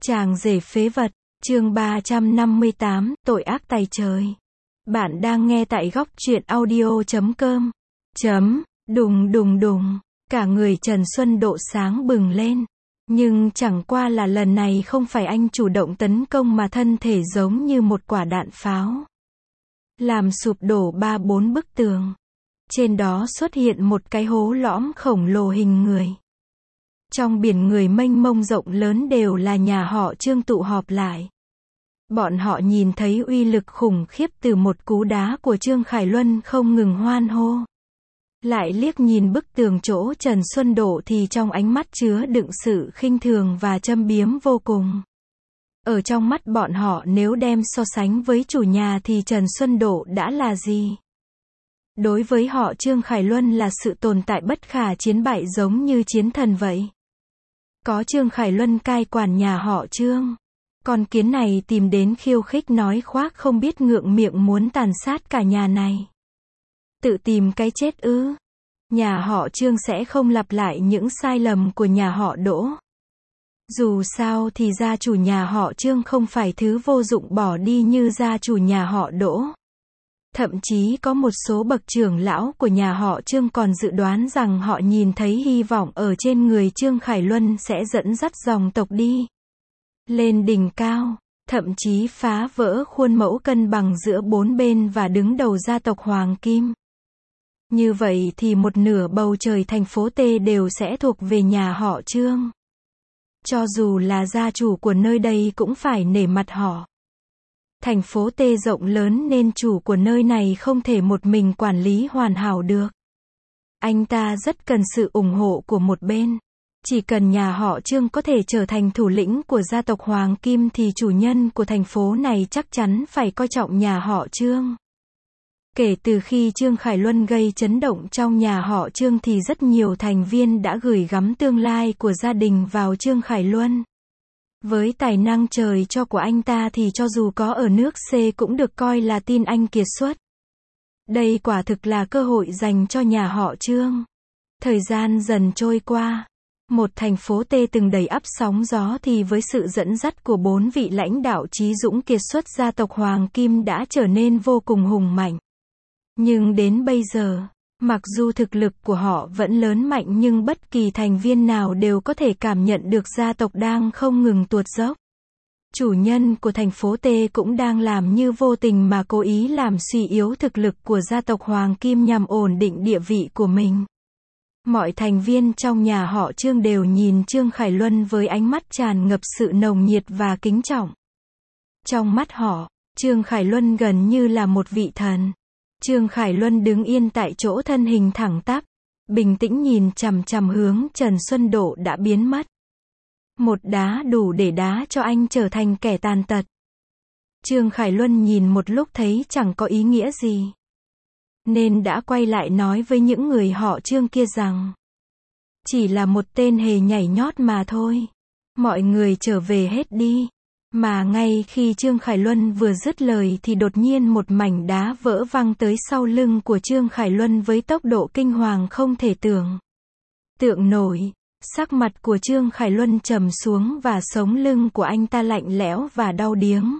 Chàng rể phế vật, chương 358, tội ác tày trời. Bạn đang nghe tại góc truyện audio.com. Đùng đùng đùng, cả người Trần Xuân Độ sáng bừng lên. Nhưng chẳng qua là lần này không phải anh chủ động tấn công mà thân thể giống như một quả đạn pháo, làm sụp đổ 3-4 bức tường. Trên đó xuất hiện một cái hố lõm khổng lồ hình người. Trong biển người mênh mông rộng lớn đều là nhà họ Trương tụ họp lại. Bọn họ nhìn thấy uy lực khủng khiếp từ một cú đá của Trương Khải Luân không ngừng hoan hô. Lại liếc nhìn bức tường chỗ Trần Xuân Độ thì trong ánh mắt chứa đựng sự khinh thường và châm biếm vô cùng. Ở trong mắt bọn họ nếu đem so sánh với chủ nhà thì Trần Xuân Độ đã là gì? Đối với họ Trương Khải Luân là sự tồn tại bất khả chiến bại giống như chiến thần vậy. Có Trương Khải Luân cai quản nhà họ Trương. Con kiến này tìm đến khiêu khích nói khoác không biết ngượng miệng muốn tàn sát cả nhà này. Tự tìm cái chết ư? Nhà họ Trương sẽ không lặp lại những sai lầm của nhà họ Đỗ. Dù sao thì gia chủ nhà họ Trương không phải thứ vô dụng bỏ đi như gia chủ nhà họ Đỗ. Thậm chí có một số bậc trưởng lão của nhà họ Trương còn dự đoán rằng họ nhìn thấy hy vọng ở trên người Trương Khải Luân sẽ dẫn dắt dòng tộc đi lên đỉnh cao, thậm chí phá vỡ khuôn mẫu cân bằng giữa bốn bên và đứng đầu gia tộc Hoàng Kim. Như vậy thì một nửa bầu trời thành phố T đều sẽ thuộc về nhà họ Trương. Cho dù là gia chủ của nơi đây cũng phải nể mặt họ. Thành phố T rộng lớn nên chủ của nơi này không thể một mình quản lý hoàn hảo được. Anh ta rất cần sự ủng hộ của một bên. Chỉ cần nhà họ Trương có thể trở thành thủ lĩnh của gia tộc Hoàng Kim thì chủ nhân của thành phố này chắc chắn phải coi trọng nhà họ Trương. Kể từ khi Trương Khải Luân gây chấn động trong nhà họ Trương thì rất nhiều thành viên đã gửi gắm tương lai của gia đình vào Trương Khải Luân. Với tài năng trời cho của anh ta thì cho dù có ở nước C cũng được coi là tin anh kiệt xuất. Đây quả thực là cơ hội dành cho nhà họ Trương. Thời gian dần trôi qua. Một thành phố T từng đầy ắp sóng gió thì với sự dẫn dắt của 4 vị lãnh đạo trí dũng kiệt xuất gia tộc Hoàng Kim đã trở nên vô cùng hùng mạnh. Nhưng đến bây giờ, mặc dù thực lực của họ vẫn lớn mạnh nhưng bất kỳ thành viên nào đều có thể cảm nhận được gia tộc đang không ngừng tuột dốc. Chủ nhân của thành phố T cũng đang làm như vô tình mà cố ý làm suy yếu thực lực của gia tộc Hoàng Kim nhằm ổn định địa vị của mình. Mọi thành viên trong nhà họ Trương đều nhìn Trương Khải Luân với ánh mắt tràn ngập sự nồng nhiệt và kính trọng. Trong mắt họ, Trương Khải Luân gần như là một vị thần. Trương Khải Luân đứng yên tại chỗ thân hình thẳng tắp, bình tĩnh nhìn chằm chằm hướng Trần Xuân Độ đã biến mất. Một đá đủ để đá cho anh trở thành kẻ tàn tật. Trương Khải Luân nhìn một lúc thấy chẳng có ý nghĩa gì. Nên đã quay lại nói với những người họ Trương kia rằng chỉ là một tên hề nhảy nhót mà thôi. Mọi người trở về hết đi. Mà ngay khi Trương Khải Luân vừa dứt lời thì đột nhiên một mảnh đá vỡ văng tới sau lưng của Trương Khải Luân với tốc độ kinh hoàng không thể tưởng tượng nổi. Sắc mặt của Trương Khải Luân trầm xuống và sống lưng của anh ta lạnh lẽo và đau điếng.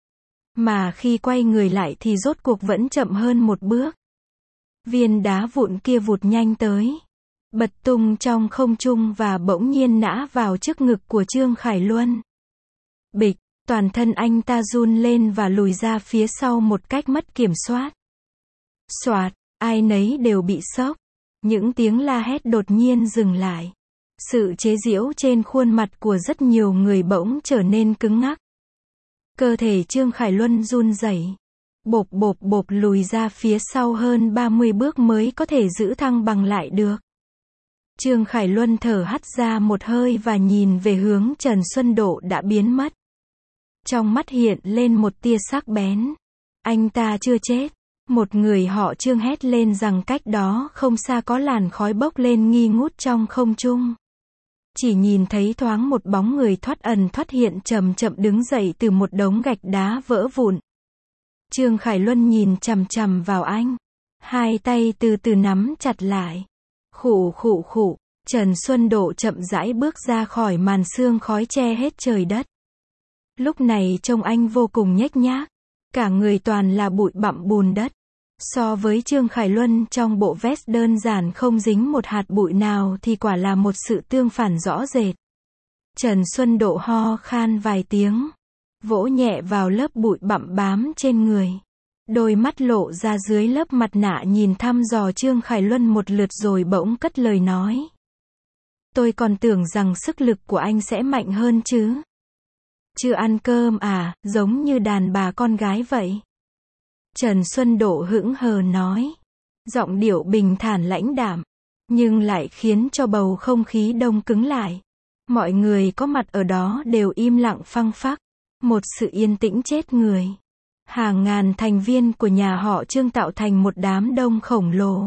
Mà khi quay người lại thì rốt cuộc vẫn chậm hơn một bước. Viên đá vụn kia vụt nhanh tới, bật tung trong không trung và bỗng nhiên nã vào trước ngực của Trương Khải Luân. Bịch, toàn thân anh ta run lên và lùi ra phía sau một cách mất kiểm soát. Xoạt, ai nấy đều bị sốc. Những tiếng la hét đột nhiên dừng lại. Sự chế giễu trên khuôn mặt của rất nhiều người bỗng trở nên cứng ngắc. Cơ thể Trương Khải Luân run rẩy. Bộp bộp bộp lùi ra phía sau hơn 30 bước mới có thể giữ thăng bằng lại được. Trương Khải Luân thở hắt ra một hơi và nhìn về hướng Trần Xuân Độ đã biến mất. Trong mắt hiện lên một tia sắc bén. Anh ta chưa chết. Một người họ Trương hét lên rằng cách đó không xa có làn khói bốc lên nghi ngút trong không trung. Chỉ nhìn thấy thoáng một bóng người thoát ẩn thoát hiện chậm chậm đứng dậy từ một đống gạch đá vỡ vụn. Trương Khải Luân nhìn chằm chằm vào anh. Hai tay từ từ nắm chặt lại. Khụ khụ khụ. Trần Xuân Độ chậm rãi bước ra khỏi màn sương khói che hết trời đất. Lúc này trông anh vô cùng nhếch nhác. Cả người toàn là bụi bặm bùn đất. So với Trương Khải Luân trong bộ vest đơn giản không dính một hạt bụi nào thì quả là một sự tương phản rõ rệt. Trần Xuân Độ ho khan vài tiếng, vỗ nhẹ vào lớp bụi bặm bám trên người. Đôi mắt lộ ra dưới lớp mặt nạ nhìn thăm dò Trương Khải Luân một lượt rồi bỗng cất lời nói. Tôi còn tưởng rằng sức lực của anh sẽ mạnh hơn chứ. Chưa ăn cơm à, giống như đàn bà con gái vậy. Trần Xuân Độ hững hờ nói. Giọng điệu bình thản lãnh đạm, nhưng lại khiến cho bầu không khí đông cứng lại. Mọi người có mặt ở đó đều im lặng phăng phắc. Một sự yên tĩnh chết người. Hàng ngàn thành viên của nhà họ Trương tạo thành một đám đông khổng lồ.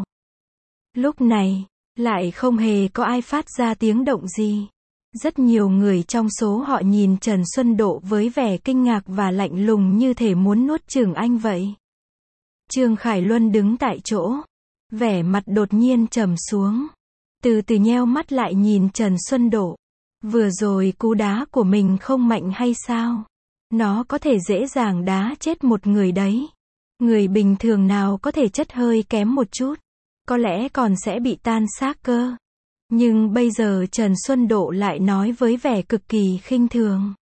Lúc này, lại không hề có ai phát ra tiếng động gì. Rất nhiều người trong số họ nhìn Trần Xuân Độ với vẻ kinh ngạc và lạnh lùng như thể muốn nuốt chửng anh vậy. Trương Khải Luân đứng tại chỗ, vẻ mặt đột nhiên trầm xuống. Từ từ nheo mắt lại nhìn Trần Xuân Độ. Vừa rồi cú đá của mình không mạnh hay sao? Nó có thể dễ dàng đá chết một người đấy. Người bình thường nào có thể chất hơi kém một chút, có lẽ còn sẽ bị tan xác cơ. Nhưng bây giờ Trần Xuân Độ lại nói với vẻ cực kỳ khinh thường.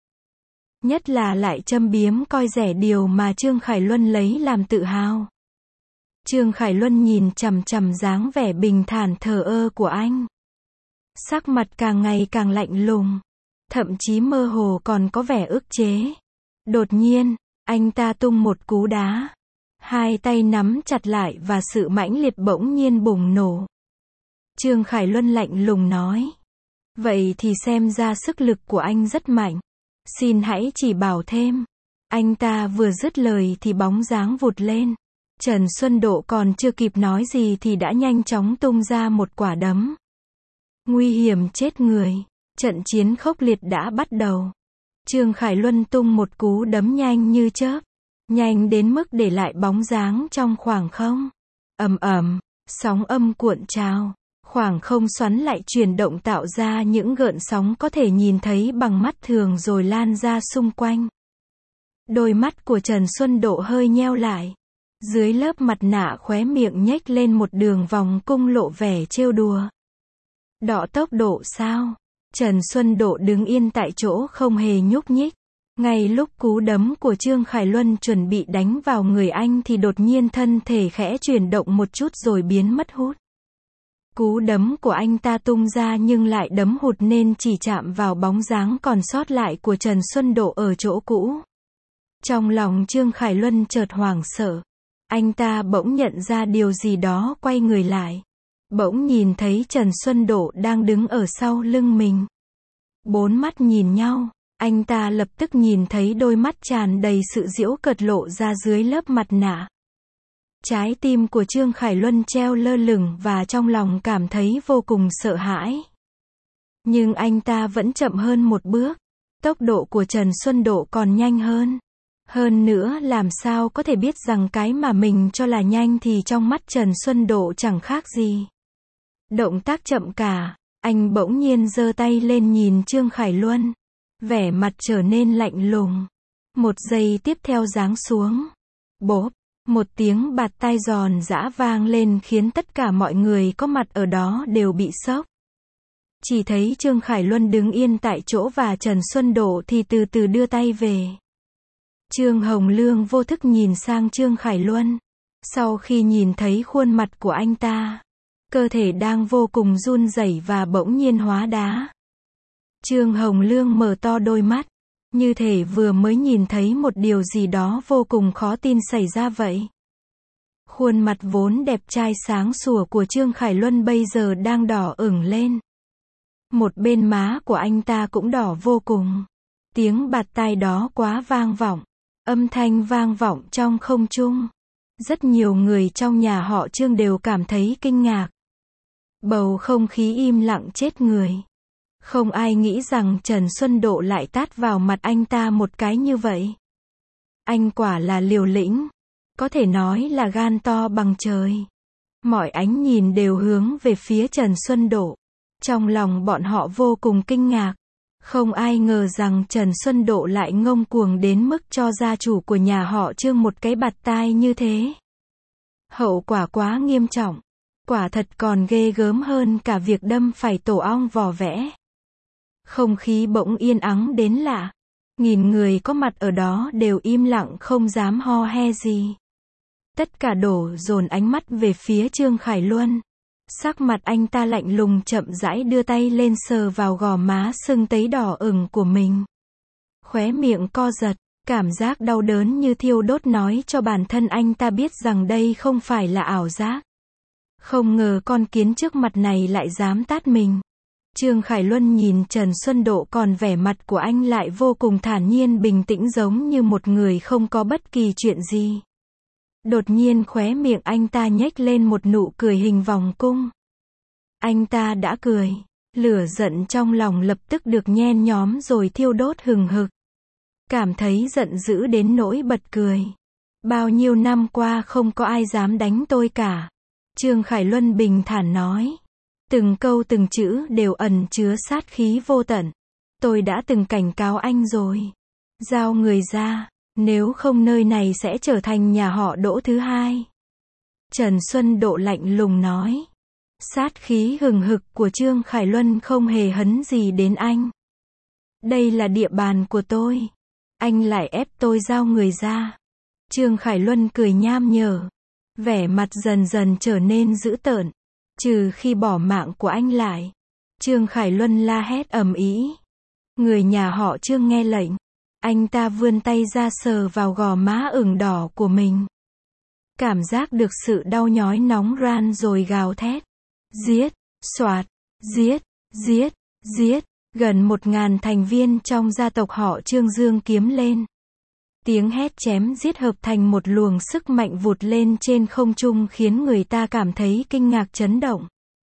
Nhất là lại châm biếm coi rẻ điều mà Trương Khải Luân lấy làm tự hào. Trương Khải Luân nhìn chằm chằm dáng vẻ bình thản thờ ơ của anh. Sắc mặt càng ngày càng lạnh lùng, thậm chí mơ hồ còn có vẻ ức chế. Đột nhiên, anh ta tung một cú đá. Hai tay nắm chặt lại và sự mãnh liệt bỗng nhiên bùng nổ. Trương Khải Luân lạnh lùng nói. Vậy thì xem ra sức lực của anh rất mạnh. Xin hãy chỉ bảo thêm. Anh ta vừa dứt lời thì bóng dáng vụt lên. Trần Xuân Độ còn chưa kịp nói gì thì đã nhanh chóng tung ra một quả đấm. Nguy hiểm chết người. Trận chiến khốc liệt đã bắt đầu. Trương Khải Luân tung một cú đấm nhanh như chớp. Nhanh đến mức để lại bóng dáng trong khoảng không. Ầm ầm, sóng âm cuộn trào. Khoảng không xoắn lại chuyển động tạo ra những gợn sóng có thể nhìn thấy bằng mắt thường rồi lan ra xung quanh. Đôi mắt của Trần Xuân Độ hơi nheo lại. Dưới lớp mặt nạ khóe miệng nhếch lên một đường vòng cung lộ vẻ trêu đùa. Đọ tốc độ sao? Trần Xuân Độ đứng yên tại chỗ không hề nhúc nhích. Ngay lúc cú đấm của Trương Khải Luân chuẩn bị đánh vào người anh thì đột nhiên thân thể khẽ chuyển động một chút rồi biến mất hút. Cú đấm của anh ta tung ra nhưng lại đấm hụt nên chỉ chạm vào bóng dáng còn sót lại của Trần Xuân Độ ở chỗ cũ. Trong lòng Trương Khải Luân chợt hoảng sợ. Anh ta bỗng nhận ra điều gì đó, quay người lại. Bỗng nhìn thấy Trần Xuân Độ đang đứng ở sau lưng mình. Bốn mắt nhìn nhau, anh ta lập tức nhìn thấy đôi mắt tràn đầy sự giễu cợt lộ ra dưới lớp mặt nạ. Trái tim của Trương Khải Luân treo lơ lửng và trong lòng cảm thấy vô cùng sợ hãi. Nhưng anh ta vẫn chậm hơn một bước. Tốc độ của Trần Xuân Độ còn nhanh hơn. Hơn nữa làm sao có thể biết rằng cái mà mình cho là nhanh thì trong mắt Trần Xuân Độ chẳng khác gì. Động tác chậm cả, anh bỗng nhiên giơ tay lên nhìn Trương Khải Luân. Vẻ mặt trở nên lạnh lùng. Một giây tiếp theo giáng xuống. Bốp, một tiếng bạt tai giòn giã vang lên khiến tất cả mọi người có mặt ở đó đều bị sốc. Chỉ thấy Trương Khải Luân đứng yên tại chỗ và Trần Xuân Độ thì từ từ đưa tay về. Trương Hồng Lương vô thức nhìn sang Trương Khải Luân. Sau khi nhìn thấy khuôn mặt của anh ta, cơ thể đang vô cùng run rẩy và bỗng nhiên hóa đá. Trương Hồng Lương mở to đôi mắt, như thể vừa mới nhìn thấy một điều gì đó vô cùng khó tin xảy ra vậy. Khuôn mặt vốn đẹp trai sáng sủa của Trương Khải Luân bây giờ đang đỏ ửng lên. Một bên má của anh ta cũng đỏ vô cùng. Tiếng bạt tai đó quá vang vọng. Âm thanh vang vọng trong không trung. Rất nhiều người trong nhà họ Trương đều cảm thấy kinh ngạc. Bầu không khí im lặng chết người. Không ai nghĩ rằng Trần Xuân Độ lại tát vào mặt anh ta một cái như vậy. Anh quả là liều lĩnh. Có thể nói là gan to bằng trời. Mọi ánh nhìn đều hướng về phía Trần Xuân Độ. Trong lòng bọn họ vô cùng kinh ngạc. Không ai ngờ rằng Trần Xuân Độ lại ngông cuồng đến mức cho gia chủ của nhà họ Trương một cái bạt tai như thế. Hậu quả quá nghiêm trọng. Quả thật còn ghê gớm hơn cả việc đâm phải tổ ong vò vẽ. Không khí bỗng yên ắng đến lạ. Nghìn người có mặt ở đó đều im lặng không dám ho he gì. Tất cả đổ dồn ánh mắt về phía Trương Khải Luân. Sắc mặt anh ta lạnh lùng chậm rãi đưa tay lên sờ vào gò má sưng tấy đỏ ửng của mình. Khóe miệng co giật, cảm giác đau đớn như thiêu đốt nói cho bản thân anh ta biết rằng đây không phải là ảo giác. Không ngờ con kiến trước mặt này lại dám tát mình. Trương Khải Luân nhìn Trần Xuân Độ còn vẻ mặt của anh lại vô cùng thản nhiên bình tĩnh giống như một người không có bất kỳ chuyện gì. Đột nhiên khóe miệng anh ta nhếch lên một nụ cười hình vòng cung. Anh ta đã cười. Lửa giận trong lòng lập tức được nhen nhóm rồi thiêu đốt hừng hực. Cảm thấy giận dữ đến nỗi bật cười. Bao nhiêu năm qua không có ai dám đánh tôi cả. Trương Khải Luân bình thản nói. Từng câu từng chữ đều ẩn chứa sát khí vô tận. Tôi đã từng cảnh cáo anh rồi. Giao người ra, nếu không nơi này sẽ trở thành nhà họ Đỗ thứ hai. Trần Xuân Độ lạnh lùng nói. Sát khí hừng hực của Trương Khải Luân không hề hấn gì đến anh. Đây là địa bàn của tôi. Anh lại ép tôi giao người ra. Trương Khải Luân cười nham nhở. Vẻ mặt dần dần trở nên dữ tợn. Trừ khi bỏ mạng của anh lại. Trương Khải Luân la hét ầm ĩ. Người nhà họ Trương nghe lệnh. Anh ta vươn tay ra sờ vào gò má ửng đỏ của mình. Cảm giác được sự đau nhói nóng ran rồi gào thét. Giết, soạt, giết, giết, giết. Gần 1000 thành viên trong gia tộc họ Trương giương kiếm lên. Tiếng hét chém giết hợp thành một luồng sức mạnh vụt lên trên không trung khiến người ta cảm thấy kinh ngạc chấn động.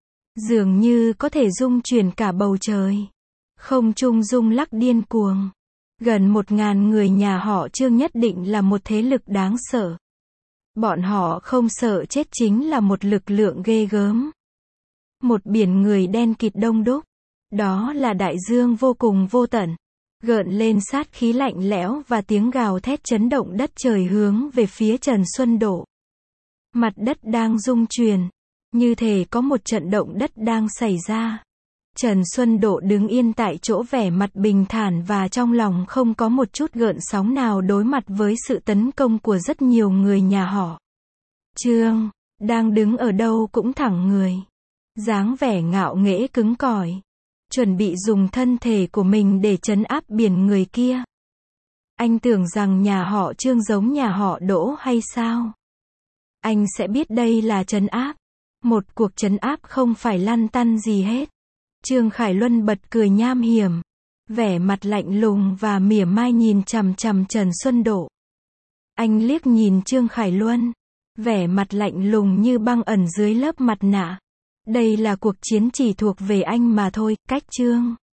Dường như có thể rung chuyển cả bầu trời. Không trung rung lắc điên cuồng. Gần 1000 người nhà họ Trương nhất định là một thế lực đáng sợ. Bọn họ không sợ chết chính là một lực lượng ghê gớm. Một biển người đen kịt đông đúc. Đó là đại dương vô cùng vô tận. Gợn lên sát khí lạnh lẽo và tiếng gào thét chấn động đất trời hướng về phía Trần Xuân Độ. Mặt đất đang rung chuyển. Như thể có một trận động đất đang xảy ra. Trần Xuân Độ đứng yên tại chỗ vẻ mặt bình thản và trong lòng không có một chút gợn sóng nào đối mặt với sự tấn công của rất nhiều người nhà họ Trương. Đang đứng ở đâu cũng thẳng người. Dáng vẻ ngạo nghễ cứng cỏi. Chuẩn bị dùng thân thể của mình để trấn áp biển người kia. Anh tưởng rằng nhà họ Trương giống nhà họ Đỗ hay sao? Anh sẽ biết đây là trấn áp. Một cuộc trấn áp không phải lăn tăn gì hết. Trương Khải Luân bật cười nham hiểm. Vẻ mặt lạnh lùng và mỉa mai nhìn chằm chằm Trần Xuân Độ. Anh liếc nhìn Trương Khải Luân. Vẻ mặt lạnh lùng như băng ẩn dưới lớp mặt nạ. Đây là cuộc chiến chỉ thuộc về anh mà thôi, cách Trương